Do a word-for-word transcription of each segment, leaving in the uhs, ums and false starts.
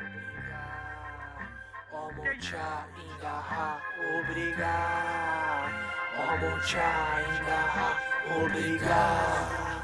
Omocha indaha, obrigado. Omocha indaha, obrigado.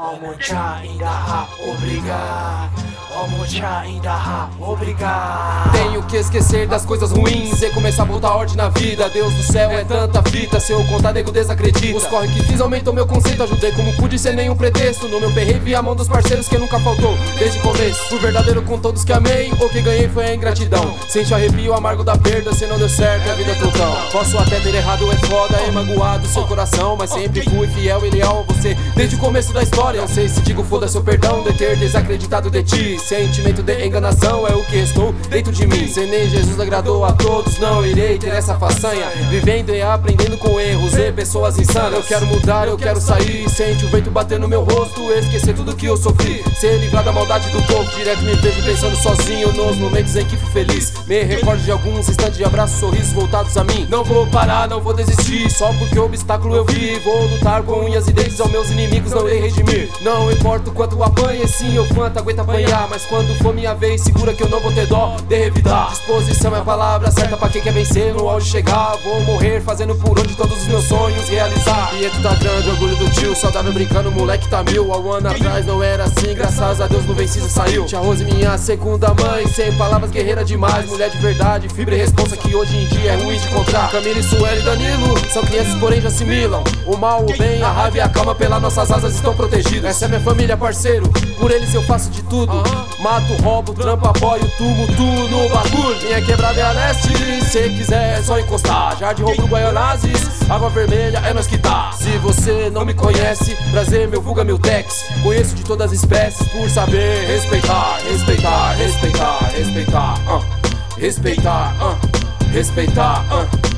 Omocha indaha, obrigado. Omocha indaha, obrigado. Tenho que esquecer das coisas ruins e começar a botar ordem na vida. Deus do céu, é tanta fita, se eu contar nego desacredita. Os corre que fiz aumentou meu conceito, ajudei como pude sem nenhum pretexto. No meu perreio vi a mão dos parceiros que nunca faltou desde o começo. Fui verdadeiro com todos que amei, o que ganhei foi a ingratidão. Sente o arrepio amargo da perda, se não deu certo a vida é trocão. Posso até ter errado, é foda, e magoado seu coração, mas sempre fui fiel e leal a você desde o começo da história. Não sei se digo foda seu perdão de ter desacreditado de ti. Sentimento de enganação é o que restou dentro de mim. Se nem Jesus agradou a todos, não irei ter essa façanha. Vivendo e aprendendo com erros e pessoas insanas. Eu quero mudar, eu quero sair. Sente o vento bater no meu rosto, esquecer tudo que eu sofri, ser livrado da maldade do povo. Direto me vejo pensando sozinho nos momentos em que fui feliz. Me recordo de alguns instantes de abraços, sorrisos voltados a mim. Não vou parar, não vou desistir, só porque o obstáculo eu vi. Vou lutar com unhas e dentes aos meus inimigos, não irei redimir. Não importa o quanto apanhe, sim, ou quanto aguenta apanhar, mas quando for minha vez, segura que eu não vou ter dó de revidar. Disposição é a palavra certa pra quem quer vencer. No auge chegar, vou morrer fazendo por onde todos os meus sonhos realizar. Pietro tá grande, orgulho do tio, saudável brincando, moleque tá mil. Há um ano atrás não era assim, graças a Deus no vencido saiu. Tia Rose, minha segunda mãe, sem palavras, guerreira demais. Mulher de verdade, fibra e responsa que hoje em dia é ruim de encontrar. Camila, Sueli e Danilo são crianças porém já assimilam o mal, o bem, a raiva e a calma pelas nossas asas estão protegidos. Essa é minha família, parceiro, por eles eu faço de tudo. Mato, roubo, trampo, apoio, tumo, tudo no bagulho. Minha quebrada é a leste, se quiser é só encostar. Jardim, Roubo, Guaianazes, Água Vermelha é nós que tá. Se você não me conhece, prazer, meu vulga, meu tex. Conheço de todas as espécies por saber respeitar, respeitar, respeitar, respeitar, uh. Respeitar, uh. Respeitar, uh.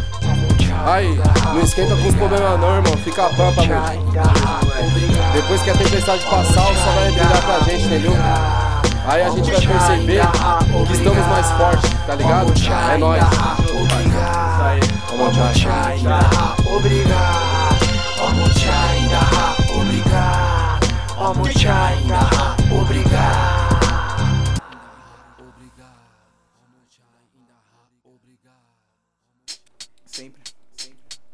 Aí, não esquenta com os problemas não, irmão, fica pampa, mano. Depois que a tempestade passar, o sol vai brilhar pra gente, entendeu? Aí a gente vai perceber que estamos mais fortes, tá ligado? É nóis. Obrigado. Isso aí, vamos lá. Obrigado.